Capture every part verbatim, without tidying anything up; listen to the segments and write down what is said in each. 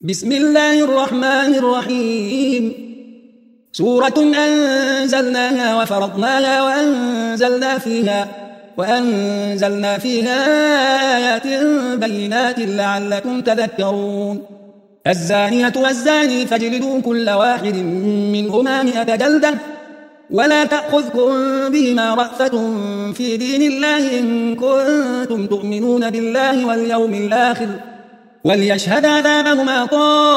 بسم الله الرحمن الرحيم. سورة أنزلناها وفرضناها وأنزلنا فيها وأنزلنا فيها آيات بينات لعلكم تذكرون. الزانية والزاني فاجلدوا كل واحد منهما مئة جلدة ولا تأخذكم بهما رأفة في دين الله إن كنتم تؤمنون بالله واليوم الآخر وليشهد عذابهما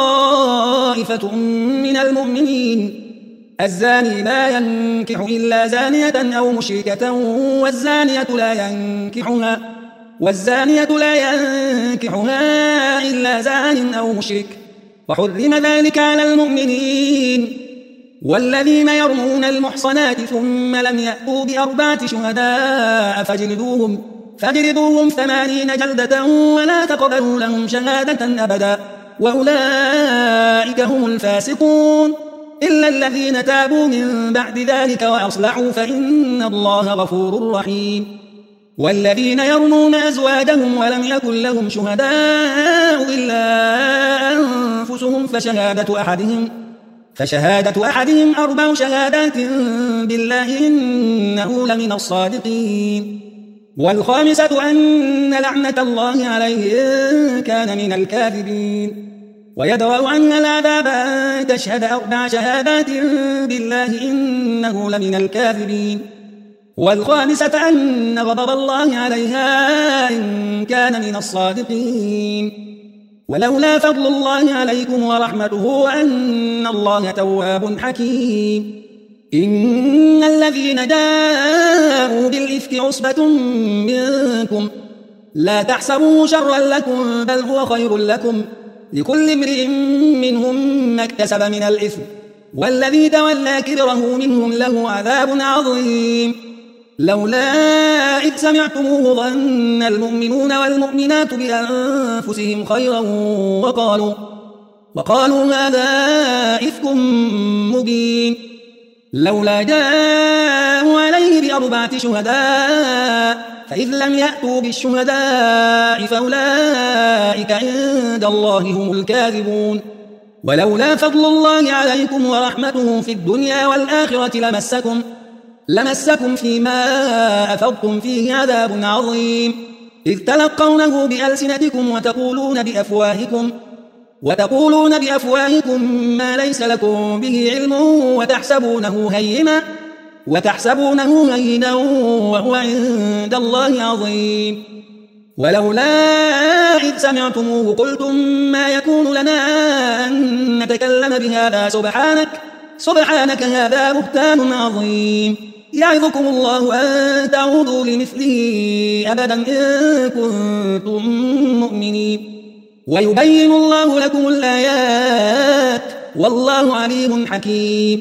طائفة من المؤمنين. الزاني لا ينكح إلا زانية أو مشركة والزانية لا ينكحها والزانية لا ينكحها إلا زان أو مشرك وحرم ذلك على المؤمنين. والذين يرمون المحصنات ثم لم يأتوا بأربعة شهداء فاجلدوهم فاجلدوهم ثمانين جلدة ولا تقبلوا لهم شهادة أبدا وأولئك هم الفاسقون إلا الذين تابوا من بعد ذلك وأصلحوا فإن الله غفور رحيم. والذين يرمون أزواجهم ولم يكن لهم شهداء إلا أنفسهم فشهادة أحدهم فشهادة أحدهم أربع شهادات بالله إنه لمن الصادقين. والخامسة أن لعنة الله عليه إن كان من الكاذبين. ويدرأ عنها العذاب أن تشهد أربع شهادات بالله إنه لمن الكاذبين. والخامسة أن غضب الله عليها إن كان من الصادقين. ولولا فضل الله عليكم ورحمته وأن الله تواب حكيم. إن الذين جاءوا بالإفك عصبة منكم لا تحسبوه شرا لكم بل هو خير لكم لكل امرئ منهم ما اكتسب من الإثم والذي تولى كبره منهم له عذاب عظيم. لولا إذ سمعتموه ظن المؤمنون والمؤمنات بأنفسهم خيرا وقالوا, وقالوا هذا إفك مبين. لولا جاءوا عليه بأربعة شهداء فإذ لم يأتوا بالشهداء فأولئك عند الله هم الكاذبون. ولولا فضل الله عليكم ورحمته في الدنيا والآخرة لمسكم لمسكم فيما أفضتم فيه عذاب عظيم إذ تلقونه بألسنتكم وتقولون بأفواهكم وتقولون بأفواهكم ما ليس لكم به علم وتحسبونه هينا وتحسبونه هينا وهو عند الله عظيم. ولولا إذ سمعتموه قلتم ما يكون لنا أن نتكلم بهذا سبحانك سبحانك هذا بهتان عظيم. يعظكم الله أن تعودوا لمثله أبدا إن كنتم مؤمنين. ويبين الله لكم الآيات والله عليم حكيم.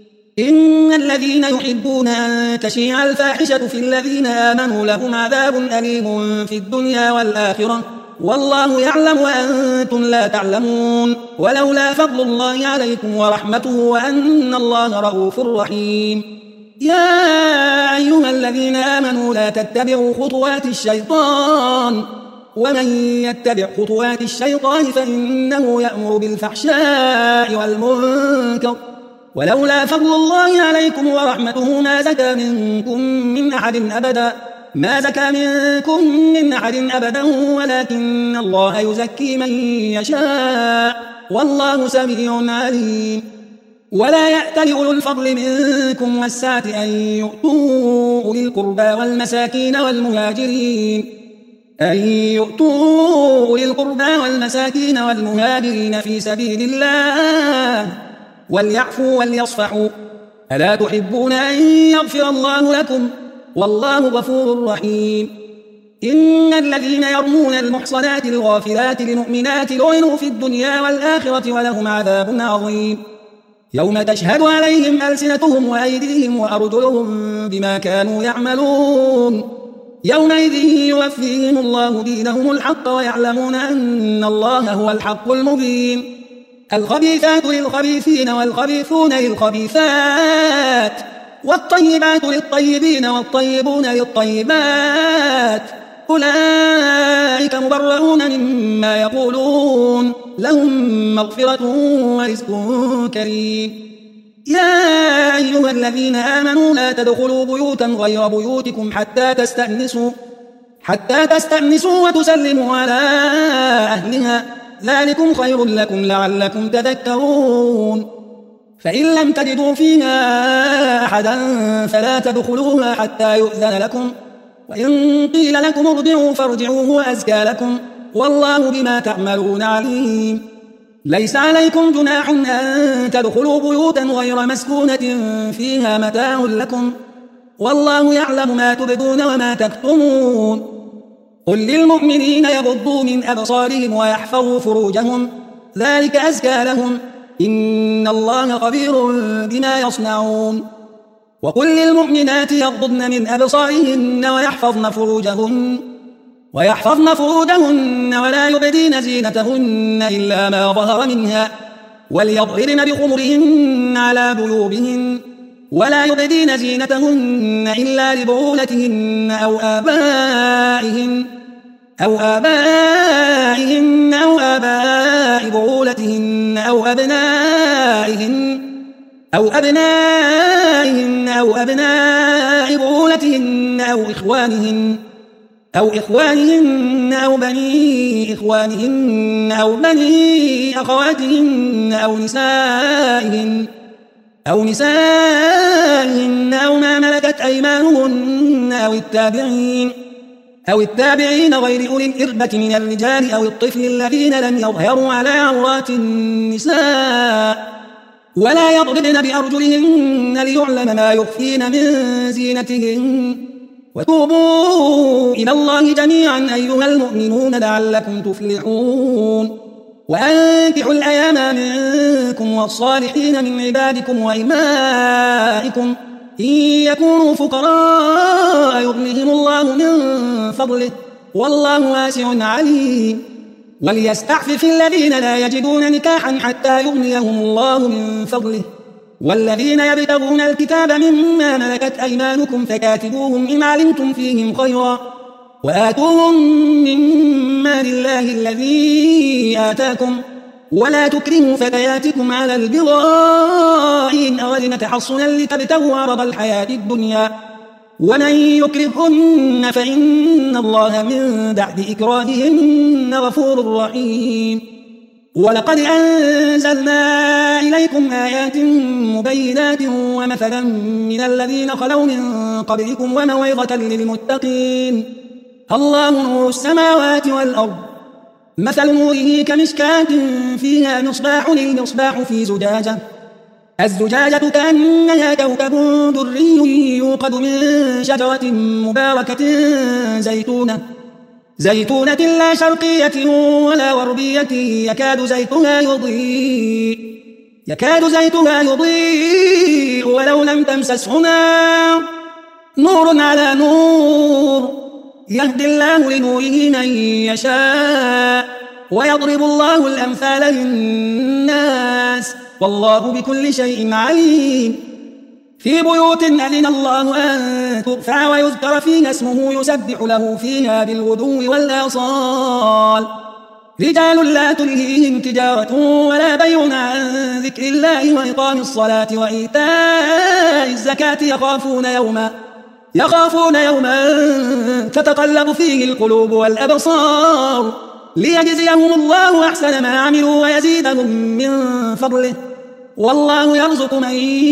إن الذين يحبون أن تشيع الفاحشة في الذين آمنوا لهم عذاب أليم في الدنيا والآخرة والله يعلم وأنتم لا تعلمون. ولولا فضل الله عليكم ورحمته وأن الله رؤوف رحيم. يا أيها الذين آمنوا لا تتبعوا خطوات الشيطان ومن يتبع خطوات الشيطان فإنه يأمر بالفحشاء والمنكر ولولا فضل الله عليكم ورحمته ما زكى منكم من أحد أبدا ما زكى منكم من أحد أبدا ولكن الله يزكي من يشاء والله سميع عليم. ولا يأتل أولو الفضل منكم والسعة أن يؤتوا أولي القربى والمساكين والمهاجرين أن يؤتوا أولي القربى والمساكين والمهاجرين في سبيل الله وليعفوا وليصفحوا ألا تحبون أن يغفر الله لكم والله غفور رحيم. إن الذين يرمون المحصنات الغافلات المؤمنات لعنوا في الدنيا والآخرة ولهم عذاب عظيم يوم تشهد عليهم ألسنتهم وأيديهم وأرجلهم بما كانوا يعملون يومئذ يوفيهم الله دينهم الحق ويعلمون أن الله هو الحق المبين. الخبيثات للخبيثين والخبيثون للخبيثات والطيبات للطيبين والطيبون للطيبات أولئك مبرؤون مما يقولون لهم مغفرة ورزق كريم. يا أيها الذين آمنوا لا تدخلوا بيوتا غير بيوتكم حتى تستأنسوا حتى تستأنسوا وتسلموا على أهلها ذلكم خير لكم لعلكم تذكرون. فإن لم تجدوا فيها أحدا فلا تدخلوها حتى يؤذن لكم، وإن قيل لكم ارجعوا فارجعوا هو أزكى لكم، والله بما تعملون عليم. ليس عليكم جناح أن تدخلوا بيوتا غير مسكونة فيها متاع لكم، والله يعلم ما تبدون وما تكتمون. قل للمؤمنين يغضوا من أبصارهم ويحفظوا فروجهم ذلك أزكى لهم، إن الله خبير بما يصنعون. وقل للمؤمنات يغضضن من أبصارهن ويحفظن فروجهن ويحفظن فروجهن ولا يبدين زينتهن إلا ما ظهر منها، وليضربن بخمرهن على جيوبهن، ولا يبدين زينتهن إلا لبعولتهن أو آبائهن أو آبائهن أو آباء بعولتهن أو أبنائهن أو أبنائهن أو أبناء بعولتهن أو إخوانهن أو إخوانهن أو بني إخوانهن أو بني أخواتهن أو نسائهن أو نسائهن أو ما ملكت أيمانهن أو التابعين أو التابعين غير أولي الإربة من الرجال أو الطفل الذين لم يظهروا على عورات النساء، ولا يضربن بأرجلهن ليعلم ما يخفين من زينتهن. وتوبوا إلى الله جميعا أيها المؤمنون لعلكم تفلحون. وأنكحوا الأيام منكم والصالحين من عبادكم وإمائكم إن يكونوا فقراء يغنهم الله من فضله والله واسع عليم. وليستعفف الذين لا يجدون نكاحا حتى يغنيهم الله من فضله، والذين يبتغون الكتاب مما ملكت أيمانكم فكاتبوهم إن علمتم فيهم خيرا، وآتوهم مما لله الذي آتاكم، ولا تكرهوا فتياتكم على البغاء إن أردنا تحصنا لتبتغوا عرض الحياة الدنيا، ومن يكرهن فإن الله من بعد إكراههن غفور رحيم. ولقد أنزلنا إليكم آيات مبينات ومثلا من الذين خلوا من قبلكم وموعظة للمتقين. الله نور السماوات والأرض، مثل نوره كمشكاة فيها مصباح، المصباح في زجاجة، الزجاجة كأنها كوكب دري يوقد من شجرة مباركة زيتونة زيتونة لا شرقية ولا غربية يكاد زيتها يضيء يكاد زيتها يضيء ولو لم تمسسه نار، نور على نور، يهدي الله لنوره من يشاء، ويضرب الله الأمثال للناس، والله بكل شيء عليم. في بيوت أذن الله أن ترفع ويذكر فيها اسمه يسبح له فيها بالغدو والآصال، رجال لا تلهيهم تجارة ولا بيع عن ذكر الله وإقام الصلاة وإيتاء الزكاة يخافون يوما يخافون يوما تتقلب فيه القلوب والأبصار، ليجزيهم الله أحسن ما عملوا ويزيدهم من فضله، والله يرزق من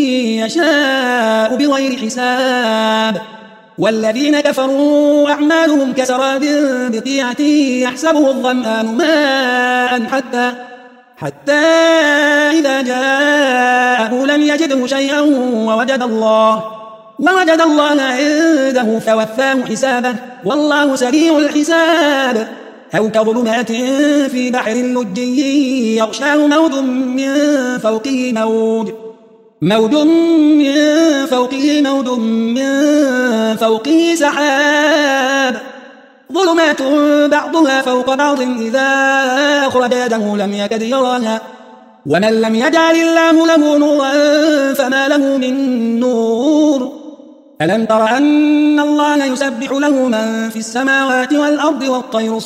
يشاء بغير حساب. والذين كفروا أعمالهم كسراب بقيعة يحسبه الظمآن ماء حتى حتى إذا جاءه لم يجده شيئا ووجد الله ووجد الله عنده فوفاه حسابه، والله سريع الحساب. أو كظلمات في بحر لجي يغشاه موج من فوقه موج موج من فوقه موج من فوقه سحاب، ظلمات بعضها فوق بعض إذا أخرج يده لم يكد يراها، ومن لم يجعل الله له نورا فما له من نور. ألم تر أن الله يسبح له من في السماوات والأرض والطير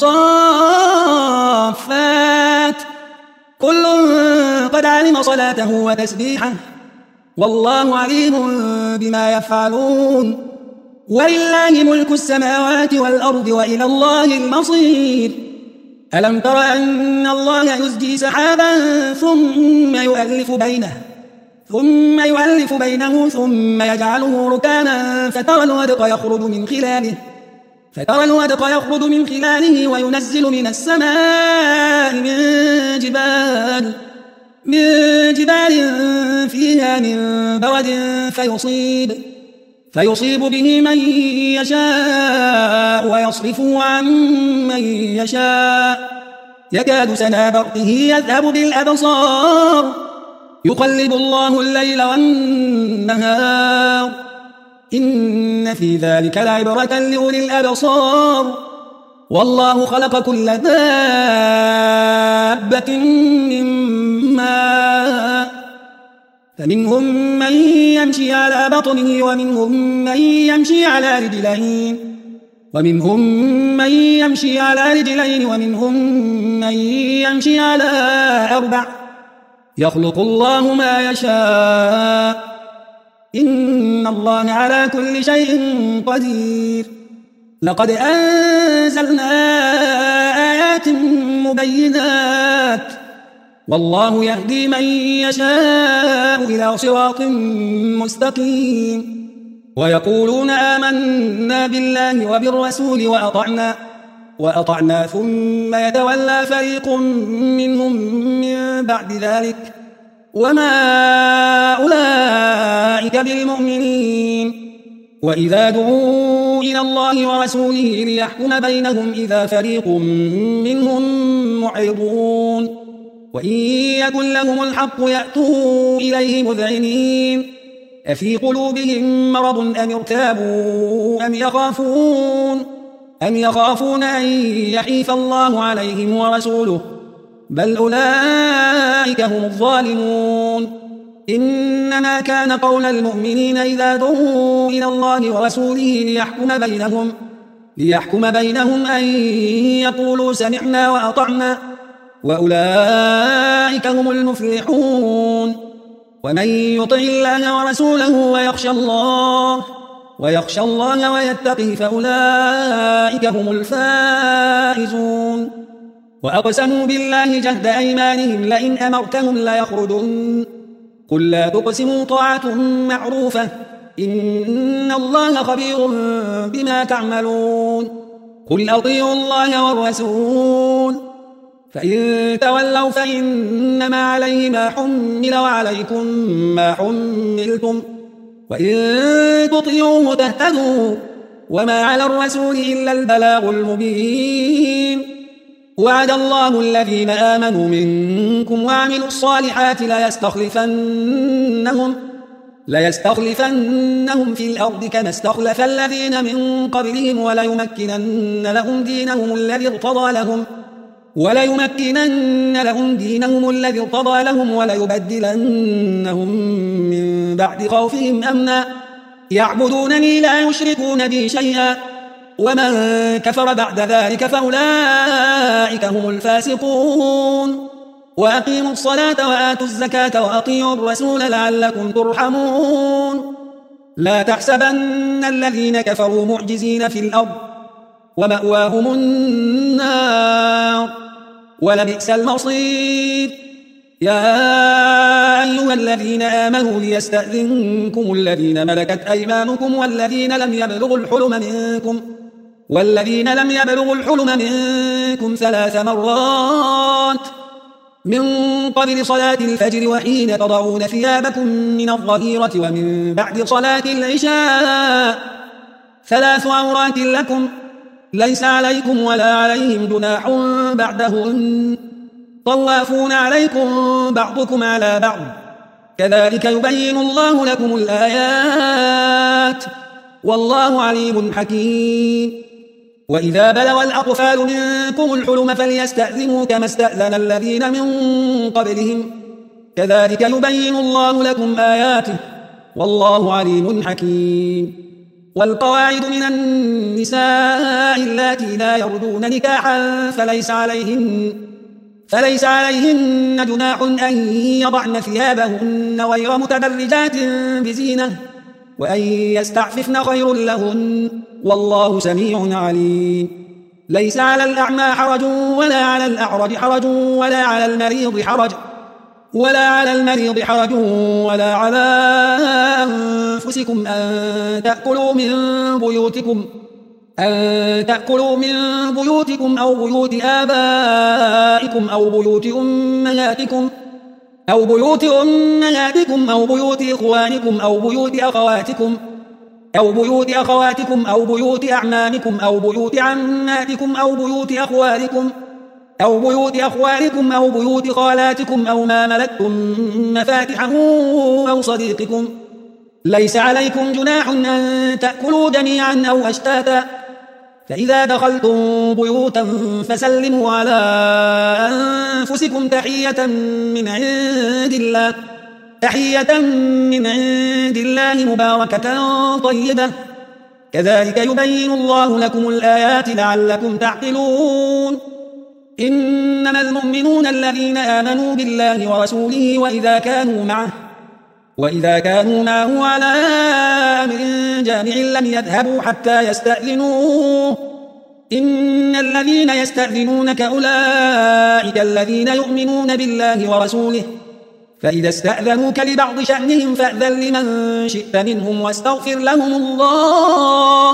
صافات كل قد علم صلاته وتسبيحه والله عليم بما يفعلون ولله ملك السماوات والأرض وإلى الله المصير ألم تر أن الله يزجي سحابا ثم يؤلف بينه ثم يؤلف بينه ثم يجعله ركاما فترى الودق يخرج من خلاله فترى الودق يخرج من خلاله وينزل من السماء من جبال من جبال فيها من برد فيصيب فيصيب به من يشاء ويصرفه عن من يشاء يكاد سنا برقه يذهب بالأبصار يقلب الله الليل والنهار إن في ذلك لعبرة لأولي الأبصار والله خلق كل دابة من ماء فمنهم من يمشي على بطنه ومنهم من يمشي على رجلين ومنهم من يمشي على رجلين ومنهم من يمشي على أربع يخلق الله ما يشاء إن الله على كل شيء قدير لقد أنزلنا آيات مبينات والله يهدي من يشاء إلى صراط مستقيم ويقولون آمنا بالله وبالرسول وأطعنا وأطعنا ثم يتولى فريق منهم من بعد ذلك وما أولئك بالمؤمنين وإذا دعوا إلى الله ورسوله ليحكم بينهم إذا فريق منهم معرضون وإن يكن لهم الحق يأتوا إليه مذعنين أفي قلوبهم مرض أم ارتابوا أم يخافون أم يخافون أن يحيف الله عليهم ورسوله بل أولئك هم الظالمون إنما كان قول المؤمنين إذا دعوا إلى الله ورسوله ليحكم بينهم ليحكم بينهم أن يقولوا سمعنا وأطعنا وأولئك هم المفلحون ومن يطع الله ورسوله ويخشى الله ويخشى الله ويتقه فأولئك هم الفائزون وأقسموا بالله جهد أيمانهم لئن أمرتهم ليخرجن قل لا تقسموا طاعة معروفة إن الله خبير بما تعملون قل أطيعوا الله والرسول فإن تولوا فإنما عليه ما حمل وعليكم ما حملتم وإن تطيعوه تهتدوا وما على الرسول إلا البلاغ المبين وعد الله الذين آمنوا منكم وعملوا الصالحات ليستخلفنهم ليستخلفنهم في الأرض كما استخلف الذين من قبلهم وليمكنن لهم دينهم الذي ارتضى لهم وليمكنن لهم دينهم الذي ارتضى لهم وليبدلنهم من بعد خوفهم أمنا يعبدونني لا يشركون بي شيئا ومن كفر بعد ذلك فأولئك هم الفاسقون وأقيموا الصلاة وآتوا الزكاة وأطيعوا الرسول لعلكم ترحمون لا تحسبن الذين كفروا معجزين في الأرض ومأواهم النار ولبئس المصير يا أيها الذين آمنوا ليستأذنكم الذين ملكت أيمانكم والذين لم يبلغوا الحلم منكم والذين لم يبلغوا الحلم منكم ثلاث مرات من قبل صلاة الفجر وحين تضعون ثيابكم من الظهيرة ومن بعد صلاة العشاء ثلاث عورات لكم ليس عليكم ولا عليهم جناح بعدهن طوافون عليكم بعضكم على بعض كذلك يبين الله لكم الآيات والله عليم حكيم وإذا بلغ الأطفال منكم الحلم فليستأذنوا كما استأذن الذين من قبلهم كذلك يبين الله لكم آياته والله عليم حكيم والقواعد من النساء اللاتي لا يرجون نكاحا فليس عليهن فليس عليهن جناح أن يضعن ثيابهن غير متبرجات بزينة وأن يستعففن خير لهن والله سميع عليم. ليس على الأعمى حرج ولا على الأعرج حرج ولا على المريض حرج ولا على المريض حرج ولا على أنفسكم أن تأكلوا من بيوتكم أن تأكلوا من بيوتكم أو بيوت آبائكم أو بيوت أمهاتكم أو بيوت أمهاتكم أو بيوت إخوانكم أو بيوت أخواتكم أو بيوت أخواتكم أو بيوت أعمامكم أو بيوت عماتكم أو بيوت أخوالكم أو بيوت أخوالكم أو بيوت خالاتكم أو ما ملكتم مفاتحه أو صديقكم. ليس عليكم جناح أن تأكلوا جميعا أو أشتاتا فإذا دخلتم بيوتا فسلموا على أنفسكم تحية من عند الله تحية من عند الله مباركة طيبة كذلك يبين الله لكم الآيات لعلكم تعقلون. إنما المؤمنون الذين آمنوا بالله ورسوله وإذا كانوا معه وإذا كانوا معه على أمر جامع لم يذهبوا حتى يستأذنوه إن الذين يستأذنونك أولئك الذين يؤمنون بالله ورسوله فإذا استأذنوك لبعض شأنهم فأذن لمن شئت منهم واستغفر لهم الله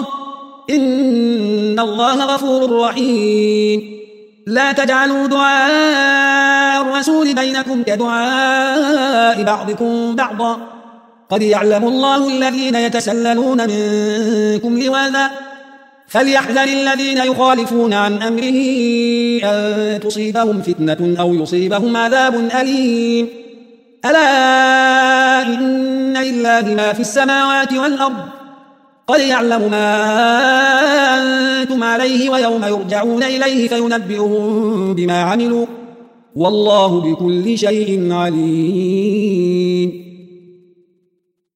إن الله غفور رحيم. لا تجعلوا دعاء الرسول بينكم كدعاء بعضكم بعضا قد يعلم الله الذين يتسللون منكم لواذا فليحذر الذين يخالفون عن أمره أن تصيبهم فتنة أو يصيبهم عذاب أليم. ألا إن لله ما في السماوات والأرض قد يعلم ما أنتم عليه ويوم يرجعون إليه فينبئهم بما عملوا والله بكل شيء عليم.